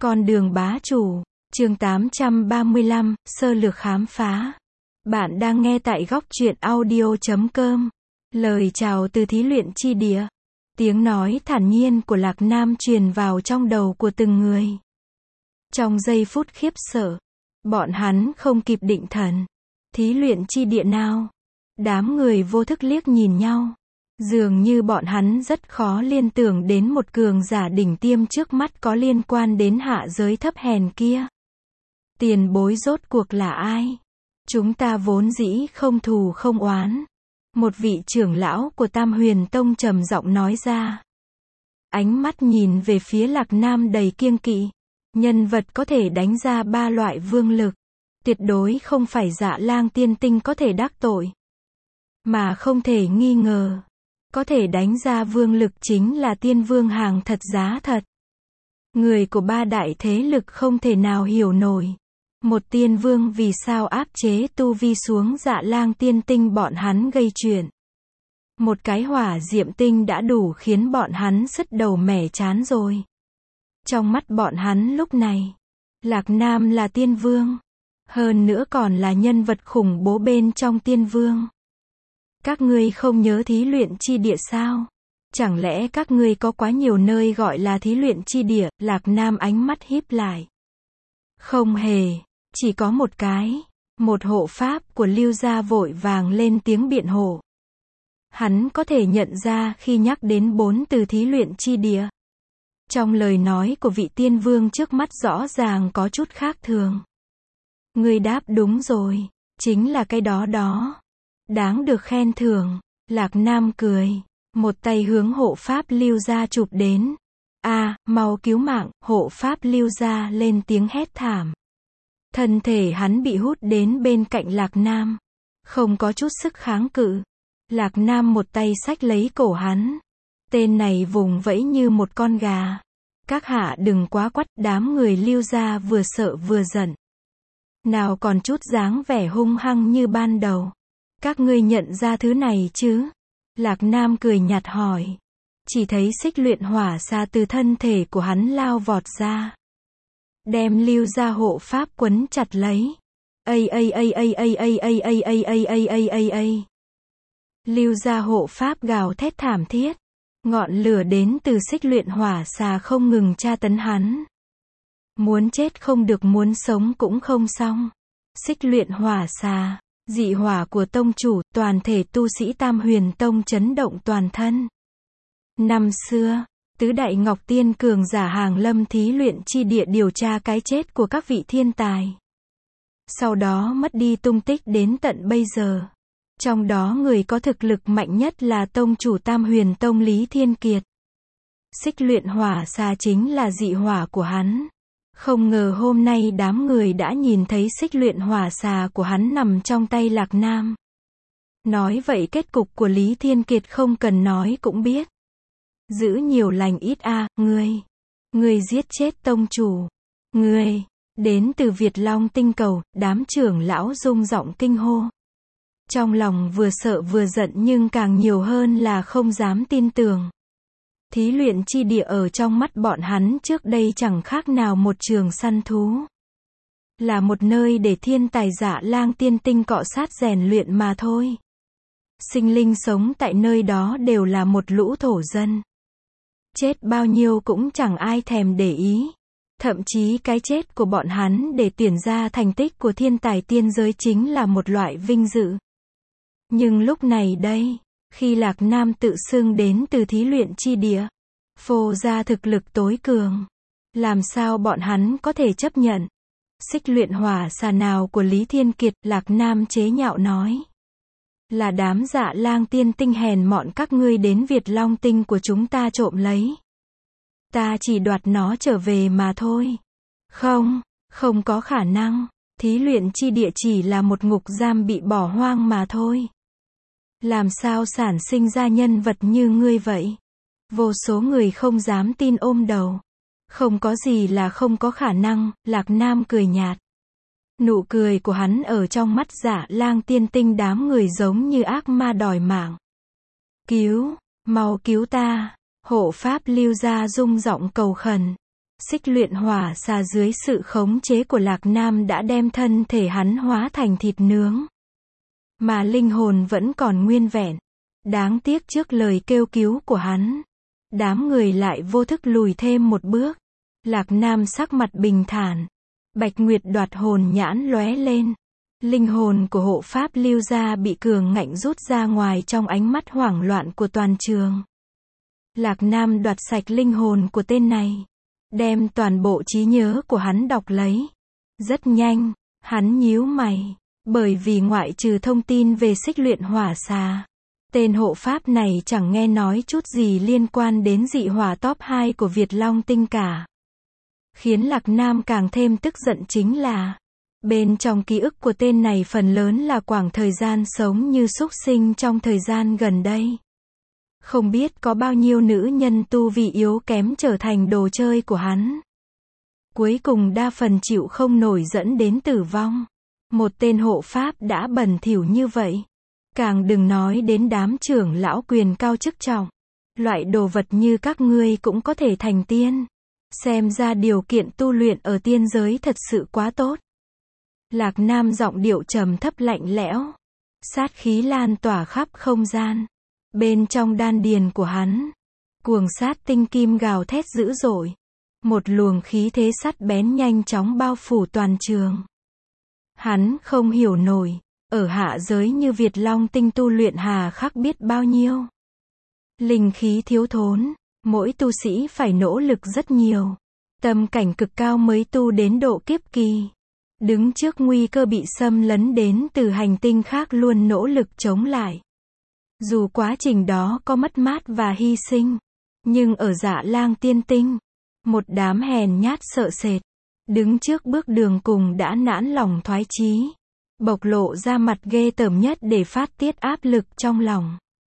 Con đường bá chủ, chương 835, sơ lược khám phá. Bạn đang nghe tại góc truyện audio.com. Lời chào từ thí luyện chi địa. Tiếng nói thản nhiên của Lạc Nam truyền vào trong đầu của từng người. Trong giây phút khiếp sợ, bọn hắn không kịp định thần. Thí luyện chi địa nào? Đám người vô thức liếc nhìn nhau. Dường như bọn hắn rất khó liên tưởng đến một cường giả đỉnh tiêm trước mắt có liên quan đến hạ giới thấp hèn kia. Tiền bối rốt cuộc là ai? Chúng ta vốn dĩ không thù không oán. Một vị trưởng lão của Tam Huyền Tông trầm giọng nói ra. Ánh mắt nhìn về phía Lạc Nam đầy kiêng kỵ. Nhân vật có thể đánh ra 3 loại vương lực. Tuyệt đối không phải Dạ Lang tiên tinh có thể đắc tội. Mà không thể nghi ngờ. Có thể đánh ra vương lực chính là tiên vương hàng thật giá thật. Người của 3 đại thế lực không thể nào hiểu nổi. Một tiên vương vì sao áp chế tu vi xuống Dạ Lang tiên tinh bọn hắn gây chuyện. Một cái hỏa diệm tinh đã đủ khiến bọn hắn sứt đầu mẻ chán rồi. Trong mắt bọn hắn lúc này, Lạc Nam là tiên vương. Hơn nữa còn là nhân vật khủng bố bên trong tiên vương. Các ngươi không nhớ thí luyện chi địa sao? Chẳng lẽ các ngươi có quá nhiều nơi gọi là thí luyện chi địa? Lạc Nam ánh mắt híp lại. Không hề, chỉ có một cái. Một hộ pháp của Lưu gia vội vàng lên tiếng biện hộ. Hắn có thể nhận ra khi nhắc đến 4 từ thí luyện chi địa. Trong lời nói của vị tiên vương trước mắt rõ ràng có chút khác thường. Ngươi đáp đúng rồi, chính là cái đó đó. Đáng được khen thưởng. Lạc Nam cười. Một tay hướng hộ pháp Lưu gia chụp đến. Mau cứu mạng. Hộ pháp Lưu gia lên tiếng hét thảm. Thân thể hắn bị hút đến bên cạnh Lạc Nam. Không có chút sức kháng cự. Lạc Nam một tay xách lấy cổ hắn. Tên này vùng vẫy như một con gà. Các hạ đừng quá quắt. Đám người Lưu gia vừa sợ vừa giận. Nào còn chút dáng vẻ hung hăng như ban đầu. Các ngươi nhận ra thứ này chứ? Lạc Nam cười nhạt hỏi. Chỉ thấy xích luyện hỏa xa từ thân thể của hắn lao vọt ra. Đem Lưu gia hộ pháp quấn chặt lấy. Lưu gia hộ pháp gào thét thảm thiết. Ngọn lửa đến từ xích luyện hỏa xà không ngừng tra tấn hắn. Muốn chết không được, muốn sống cũng không xong. Xích luyện hỏa xà. Dị hỏa của tông chủ, toàn thể tu sĩ Tam Huyền Tông chấn động toàn thân. Năm xưa, tứ đại ngọc tiên cường giả hàng lâm thí luyện chi địa điều tra cái chết của các vị thiên tài. Sau đó mất đi tung tích đến tận bây giờ. Trong đó người có thực lực mạnh nhất là tông chủ Tam Huyền Tông Lý Thiên Kiệt. Xích luyện hỏa xà chính là dị hỏa của hắn. Không ngờ hôm nay đám người đã nhìn thấy xích luyện hỏa xà của hắn nằm trong tay Lạc Nam. Nói vậy kết cục của Lý Thiên Kiệt không cần nói cũng biết. Giữ nhiều lành ít ngươi giết chết tông chủ. Ngươi, đến từ Việt Long tinh cầu, đám trưởng lão rung giọng kinh hô. Trong lòng vừa sợ vừa giận nhưng càng nhiều hơn là không dám tin tưởng. Thí luyện chi địa ở trong mắt bọn hắn trước đây chẳng khác nào một trường săn thú. Là một nơi để thiên tài Dạ Lang tiên tinh cọ sát rèn luyện mà thôi. Sinh linh sống tại nơi đó đều là một lũ thổ dân. Chết bao nhiêu cũng chẳng ai thèm để ý. Thậm chí cái chết của bọn hắn để tuyển ra thành tích của thiên tài tiên giới chính là một loại vinh dự. Nhưng lúc này đây, khi Lạc Nam tự xưng đến từ thí luyện chi địa, phô ra thực lực tối cường, làm sao bọn hắn có thể chấp nhận? Xích luyện hỏa xà nào của Lý Thiên Kiệt? Lạc Nam chế nhạo nói. Là đám Dạ Lang tiên tinh hèn mọn các ngươi đến Việt Long tinh của chúng ta trộm lấy. Ta chỉ đoạt nó trở về mà thôi. Không có khả năng. Thí luyện chi địa chỉ là một ngục giam bị bỏ hoang mà thôi. Làm sao sản sinh ra nhân vật như ngươi vậy? Vô số người không dám tin ôm đầu. Không có gì là không có khả năng. Lạc Nam cười nhạt. Nụ cười của hắn ở trong mắt Dạ Lang tiên tinh đám người giống như ác ma đòi mạng. Mau cứu ta. Hộ pháp Lưu gia rung giọng cầu khẩn. Xích luyện hỏa xà dưới sự khống chế của Lạc Nam đã đem thân thể hắn hóa thành thịt nướng. Mà linh hồn vẫn còn nguyên vẹn. Đáng tiếc trước lời kêu cứu của hắn, đám người lại vô thức lùi thêm một bước. Lạc Nam sắc mặt bình thản. Bạch Nguyệt đoạt hồn nhãn lóe lên. Linh hồn của hộ pháp Lưu Gia bị cường ngạnh rút ra ngoài trong ánh mắt hoảng loạn của toàn trường. Lạc Nam đoạt sạch linh hồn của tên này, đem toàn bộ trí nhớ của hắn đọc lấy. Rất nhanh, hắn nhíu mày, bởi vì ngoại trừ thông tin về xích luyện hỏa xà, tên hộ pháp này chẳng nghe nói chút gì liên quan đến dị hỏa top 2 của Việt Long Tinh cả. Khiến Lạc Nam càng thêm tức giận chính là, bên trong ký ức của tên này phần lớn là khoảng thời gian sống như súc sinh trong thời gian gần đây. Không biết có bao nhiêu nữ nhân tu vi yếu kém trở thành đồ chơi của hắn. Cuối cùng đa phần chịu không nổi dẫn đến tử vong. Một tên hộ pháp đã bẩn thỉu như vậy. Càng đừng nói đến đám trưởng lão quyền cao chức trọng. Loại đồ vật như các ngươi cũng có thể thành tiên. Xem ra điều kiện tu luyện ở tiên giới thật sự quá tốt. Lạc Nam giọng điệu trầm thấp lạnh lẽo. Sát khí lan tỏa khắp không gian. Bên trong đan điền của hắn, cuồng sát tinh kim gào thét dữ dội. Một luồng khí thế sắt bén nhanh chóng bao phủ toàn trường. Hắn không hiểu nổi, ở hạ giới như Việt Long Tinh tu luyện hà khắc biết bao nhiêu. Linh khí thiếu thốn, mỗi tu sĩ phải nỗ lực rất nhiều. Tâm cảnh cực cao mới tu đến độ kiếp kỳ. Đứng trước nguy cơ bị xâm lấn đến từ hành tinh khác luôn nỗ lực chống lại. Dù quá trình đó có mất mát và hy sinh, nhưng ở Dạ Lang Tiên Tinh, một đám hèn nhát sợ sệt, đứng trước bước đường cùng đã nản lòng thoái chí, bộc lộ ra mặt ghê tởm nhất để phát tiết áp lực trong lòng.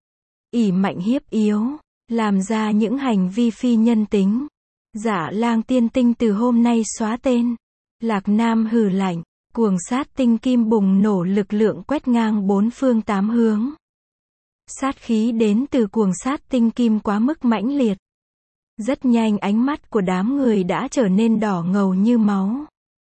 Ỷ mạnh hiếp yếu, làm ra những hành vi phi nhân tính. Dạ Lang Tiên Tinh từ hôm nay xóa tên. Lạc Nam hừ lạnh, cuồng sát tinh kim bùng nổ lực lượng quét ngang bốn phương tám hướng. Sát khí đến từ cuồng sát tinh kim quá mức mãnh liệt. Rất nhanh ánh mắt của đám người đã trở nên đỏ ngầu như máu.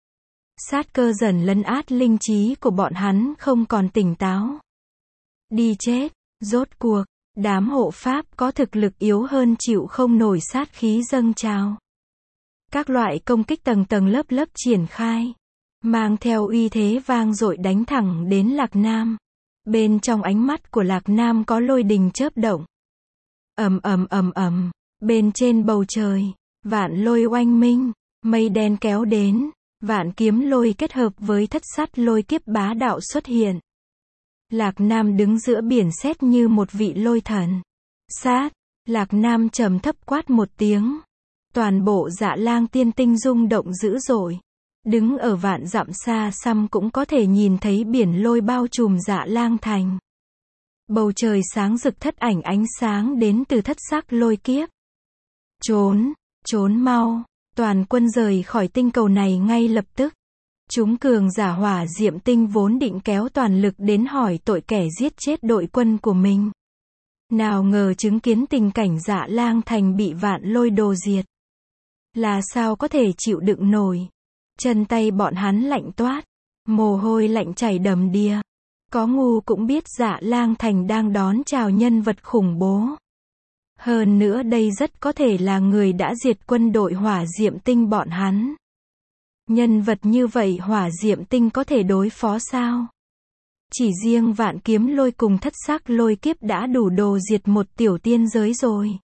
Sát cơ dần lấn át linh trí của bọn hắn không còn tỉnh táo. Đi chết, rốt cuộc, đám hộ pháp có thực lực yếu hơn chịu không nổi sát khí dâng trào. Các loại công kích tầng tầng lớp lớp triển khai, mang theo uy thế vang dội đánh thẳng đến Lạc Nam. Bên trong ánh mắt của Lạc Nam có lôi đình chớp động. Ầm ầm ầm ầm, bên trên bầu trời, vạn lôi oanh minh, mây đen kéo đến, vạn kiếm lôi kết hợp với thất sát lôi kiếp bá đạo xuất hiện. Lạc Nam đứng giữa biển sét như một vị lôi thần. Sát, Lạc Nam trầm thấp quát một tiếng. Toàn bộ Dạ Lang Tiên Tinh rung động dữ dội. Đứng ở vạn dặm xa xăm cũng có thể nhìn thấy biển lôi bao trùm Dạ Lang Thành. Bầu trời sáng rực thất ảnh ánh sáng đến từ thất sắc lôi kiếp. Trốn, trốn mau, toàn quân rời khỏi tinh cầu này ngay lập tức. Chúng cường giả hỏa diệm tinh vốn định kéo toàn lực đến hỏi tội kẻ giết chết đội quân của mình. Nào ngờ chứng kiến tình cảnh Dạ Lang Thành bị vạn lôi đồ diệt. Là sao có thể chịu đựng nổi. Chân tay bọn hắn lạnh toát, mồ hôi lạnh chảy đầm đìa. Có ngu cũng biết Dạ Lang Thành đang đón chào nhân vật khủng bố. Hơn nữa đây rất có thể là người đã diệt quân đội hỏa diệm tinh bọn hắn. Nhân vật như vậy hỏa diệm tinh có thể đối phó sao? Chỉ riêng vạn kiếm lôi cùng thất sắc lôi kiếp đã đủ đồ diệt một tiểu tiên giới rồi.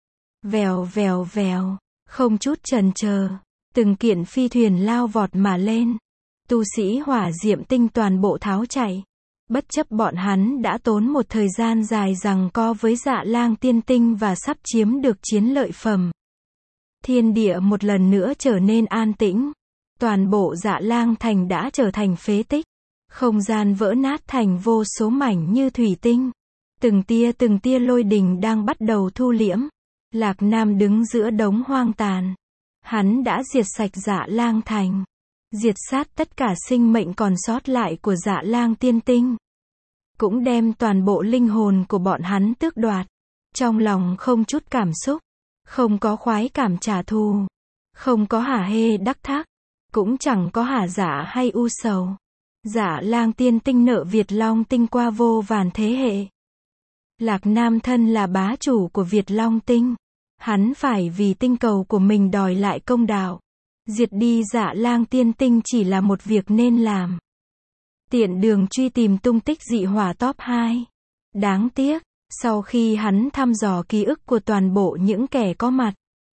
Vèo vèo vèo, không chút chần chờ, từng kiện phi thuyền lao vọt mà lên. Tu sĩ hỏa diệm tinh toàn bộ tháo chạy. Bất chấp bọn hắn đã tốn một thời gian dài giằng co với Dạ Lang Tiên Tinh và sắp chiếm được chiến lợi phẩm. Thiên địa một lần nữa trở nên an tĩnh. Toàn bộ Dạ Lang Thành đã trở thành phế tích. Không gian vỡ nát thành vô số mảnh như thủy tinh. Từng tia lôi đình đang bắt đầu thu liễm. Lạc Nam đứng giữa đống hoang tàn. Hắn đã diệt sạch Dạ Lang Thành. Diệt sát tất cả sinh mệnh còn sót lại của Dạ Lang Tiên Tinh. Cũng đem toàn bộ linh hồn của bọn hắn tước đoạt. Trong lòng không chút cảm xúc. Không có khoái cảm trả thù. Không có hả hê đắc thác, cũng chẳng có hả dạ hay u sầu. Dạ lang tiên tinh nợ Việt Long tinh qua vô vàn thế hệ. Lạc Nam thân là bá chủ của Việt Long tinh. Hắn phải vì tinh cầu của mình đòi lại công đạo. Diệt đi dạ lang tiên tinh chỉ là một việc nên làm. Tiện đường truy tìm tung tích dị hỏa top 2. Đáng tiếc, sau khi hắn thăm dò ký ức của toàn bộ những kẻ có mặt,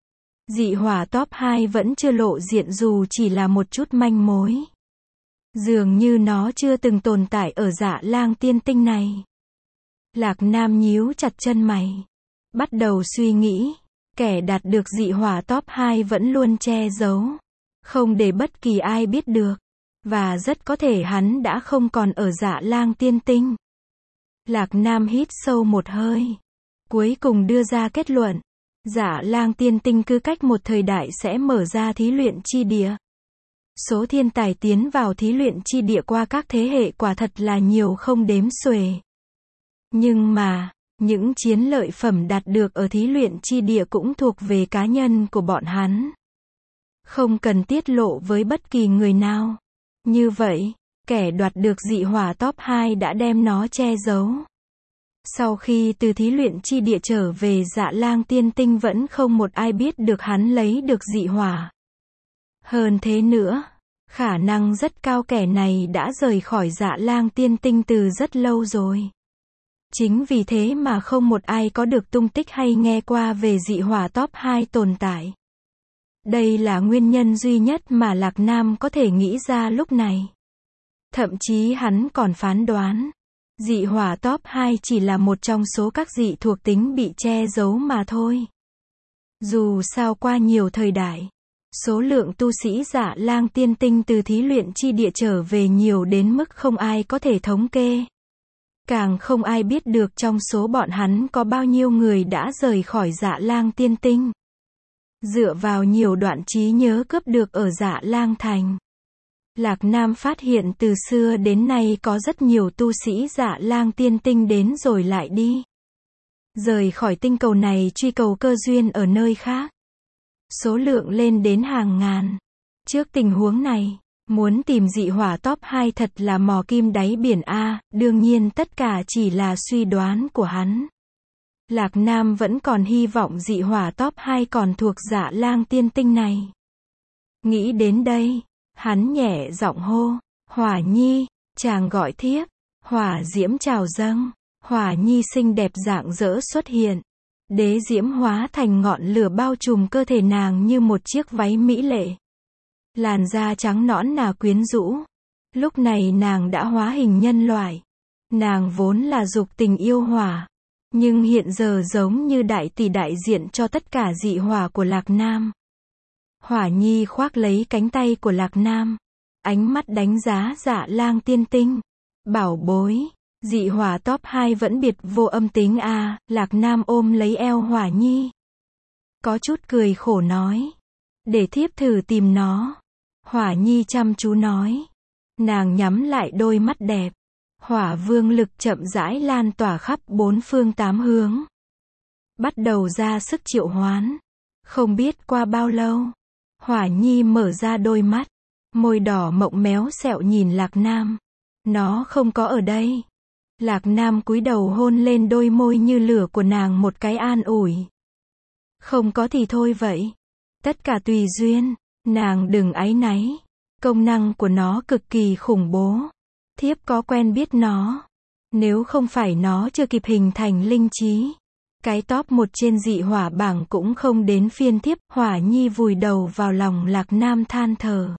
dị hỏa top 2 vẫn chưa lộ diện dù chỉ là một chút manh mối. Dường như nó chưa từng tồn tại ở dạ lang tiên tinh này. Lạc Nam nhíu chặt chân mày. Bắt đầu suy nghĩ, kẻ đạt được dị hỏa top 2 vẫn luôn che giấu. Không để bất kỳ ai biết được. Và rất có thể hắn đã không còn ở dạ lang tiên tinh. Lạc Nam hít sâu một hơi. Cuối cùng đưa ra kết luận. Dạ lang tiên tinh cứ cách một thời đại sẽ mở ra thí luyện chi địa. Số thiên tài tiến vào thí luyện chi địa qua các thế hệ quả thật là nhiều không đếm xuể. Nhưng mà, những chiến lợi phẩm đạt được ở thí luyện chi địa cũng thuộc về cá nhân của bọn hắn. Không cần tiết lộ với bất kỳ người nào. Như vậy, kẻ đoạt được dị hỏa top 2 đã đem nó che giấu. Sau khi từ thí luyện chi địa trở về dạ lang tiên tinh vẫn không một ai biết được hắn lấy được dị hỏa. Hơn thế nữa, khả năng rất cao kẻ này đã rời khỏi dạ lang tiên tinh từ rất lâu rồi. Chính vì thế mà không một ai có được tung tích hay nghe qua về dị hỏa top 2 tồn tại. Đây là nguyên nhân duy nhất mà Lạc Nam có thể nghĩ ra lúc này. Thậm chí hắn còn phán đoán, dị hỏa top 2 chỉ là một trong số các dị thuộc tính bị che giấu mà thôi. Dù sao qua nhiều thời đại, số lượng tu sĩ dạ lang tiên tinh từ thí luyện chi địa trở về nhiều đến mức không ai có thể thống kê. Càng không ai biết được trong số bọn hắn có bao nhiêu người đã rời khỏi dạ lang tiên tinh. Dựa vào nhiều đoạn trí nhớ cướp được ở dạ lang thành, Lạc Nam phát hiện từ xưa đến nay có rất nhiều tu sĩ dạ lang tiên tinh đến rồi lại đi. Rời khỏi tinh cầu này truy cầu cơ duyên ở nơi khác. Số lượng lên đến hàng ngàn. Trước tình huống này, muốn tìm dị hỏa top 2 thật là mò kim đáy biển A, đương nhiên tất cả chỉ là suy đoán của hắn. Lạc Nam vẫn còn hy vọng dị hỏa top 2 còn thuộc dạ lang tiên tinh này. Nghĩ đến đây, hắn nhẹ giọng hô, Hỏa Nhi, chàng gọi thiếp. Hỏa diễm trào dâng, Hỏa Nhi xinh đẹp rạng rỡ xuất hiện. Đế diễm hóa thành ngọn lửa bao trùm cơ thể nàng như một chiếc váy mỹ lệ. Làn da trắng nõn nà quyến rũ. Lúc này nàng đã hóa hình nhân loại. Nàng vốn là dục tình yêu hỏa. Nhưng hiện giờ giống như đại tỷ đại diện cho tất cả dị hỏa của Lạc Nam. Hỏa Nhi khoác lấy cánh tay của Lạc Nam. Ánh mắt đánh giá dạ lang tiên tinh. Bảo bối, dị hỏa top 2 vẫn biệt vô âm tính a. Lạc Nam ôm lấy eo Hỏa Nhi. Có chút cười khổ nói. Để thiếp thử tìm nó. Hỏa Nhi chăm chú nói. Nàng nhắm lại đôi mắt đẹp. Hỏa vương lực chậm rãi lan tỏa khắp bốn phương tám hướng. Bắt đầu ra sức triệu hoán. Không biết qua bao lâu, Hỏa Nhi mở ra đôi mắt. Môi đỏ mộng méo sẹo nhìn Lạc Nam. Nó không có ở đây. Lạc Nam cúi đầu hôn lên đôi môi như lửa của nàng một cái an ủi. Không có thì thôi vậy. Tất cả tùy duyên. Nàng đừng áy náy. Công năng của nó cực kỳ khủng bố. Thiếp có quen biết nó. Nếu không phải nó chưa kịp hình thành linh trí, cái top 1 trên dị hỏa bảng cũng không đến phiên thiếp. Hỏa Nhi vùi đầu vào lòng Lạc Nam than thở.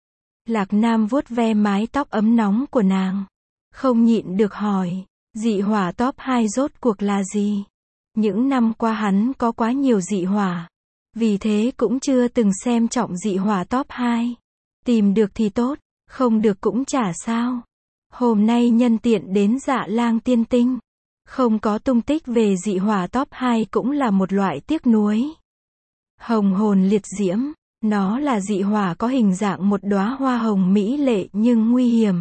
Lạc Nam vuốt ve mái tóc ấm nóng của nàng. Không nhịn được hỏi, dị hỏa top 2 rốt cuộc là gì? Những năm qua hắn có quá nhiều dị hỏa. Vì thế cũng chưa từng xem trọng dị hỏa top 2. Tìm được thì tốt, không được cũng chả sao. Hôm nay nhân tiện đến dạ lang tiên tinh. Không có tung tích về dị hỏa top 2 cũng là một loại tiếc nuối. Hồng hồn liệt diễm. Nó là dị hỏa có hình dạng một đóa hoa hồng mỹ lệ nhưng nguy hiểm.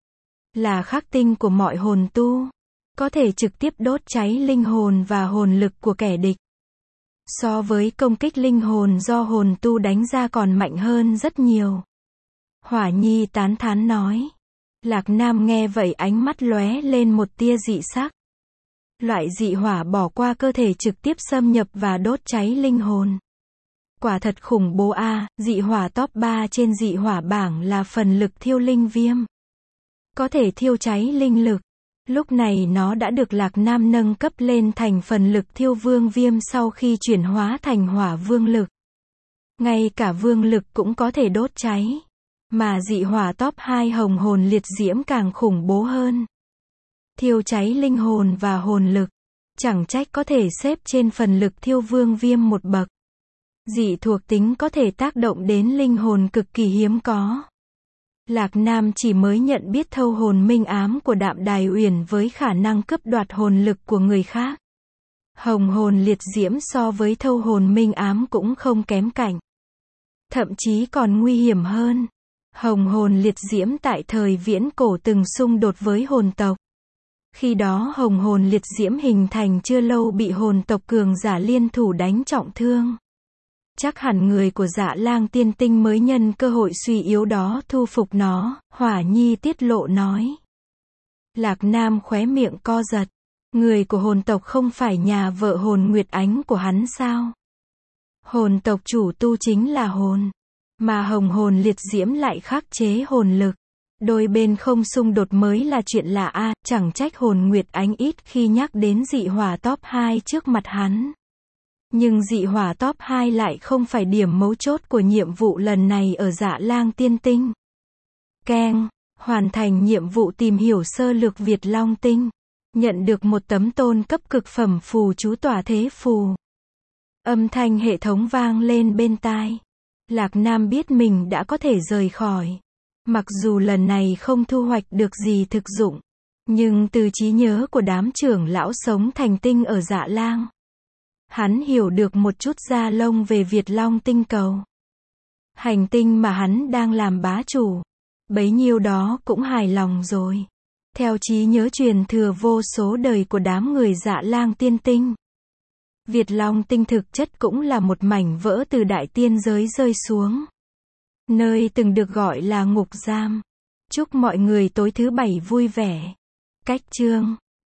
Là khắc tinh của mọi hồn tu. Có thể trực tiếp đốt cháy linh hồn và hồn lực của kẻ địch. So với công kích linh hồn do hồn tu đánh ra còn mạnh hơn rất nhiều. Hỏa Nhi tán thán nói. Lạc Nam nghe vậy ánh mắt lóe lên một tia dị sắc. Loại dị hỏa bỏ qua cơ thể trực tiếp xâm nhập và đốt cháy linh hồn. Quả thật khủng bố a, dị hỏa top 3 trên dị hỏa bảng là phần lực thiêu linh viêm. Có thể thiêu cháy linh lực. Lúc này nó đã được Lạc Nam nâng cấp lên thành phần lực thiêu vương viêm sau khi chuyển hóa thành hỏa vương lực. Ngay cả vương lực cũng có thể đốt cháy. Mà dị hỏa top 2 hồng hồn liệt diễm càng khủng bố hơn. Thiêu cháy linh hồn và hồn lực. Chẳng trách có thể xếp trên phần lực thiêu vương viêm một bậc. Dị thuộc tính có thể tác động đến linh hồn cực kỳ hiếm có. Lạc Nam chỉ mới nhận biết thâu hồn minh ám của Đạm Đài Uyển với khả năng cướp đoạt hồn lực của người khác. Hồng hồn liệt diễm so với thâu hồn minh ám cũng không kém cạnh. Thậm chí còn nguy hiểm hơn. Hồng hồn liệt diễm tại thời viễn cổ từng xung đột với hồn tộc. Khi đó hồng hồn liệt diễm hình thành chưa lâu bị hồn tộc cường giả liên thủ đánh trọng thương. Chắc hẳn người của Dạ Lang Tiên Tinh mới nhân cơ hội suy yếu đó thu phục nó, Hỏa Nhi tiết lộ nói. Lạc Nam khóe miệng co giật. Người của hồn tộc không phải nhà vợ hồn Nguyệt Ánh của hắn sao? Hồn tộc chủ tu chính là hồn. Mà hồng hồn liệt diễm lại khắc chế hồn lực. Đôi bên không xung đột mới là chuyện lạ a, chẳng trách hồn Nguyệt Ánh ít khi nhắc đến dị hỏa top 2 trước mặt hắn. Nhưng dị hỏa top 2 lại không phải điểm mấu chốt của nhiệm vụ lần này ở Dạ Lang Tiên Tinh. Keng, hoàn thành nhiệm vụ tìm hiểu sơ lược Việt Long Tinh. Nhận được một tấm tôn cấp cực phẩm phù chú tỏa thế phù. Âm thanh hệ thống vang lên bên tai. Lạc Nam biết mình đã có thể rời khỏi. Mặc dù lần này không thu hoạch được gì thực dụng. Nhưng từ trí nhớ của đám trưởng lão sống thành tinh ở Dạ Lang. Hắn hiểu được một chút da lông về Việt Long tinh cầu. Hành tinh mà hắn đang làm bá chủ. Bấy nhiêu đó cũng hài lòng rồi. Theo trí nhớ truyền thừa vô số đời của đám người Dạ Lang Tiên Tinh. Việt Long tinh thực chất cũng là một mảnh vỡ từ đại tiên giới rơi xuống. Nơi từng được gọi là ngục giam. Chúc mọi người tối thứ 7 vui vẻ. Cách chương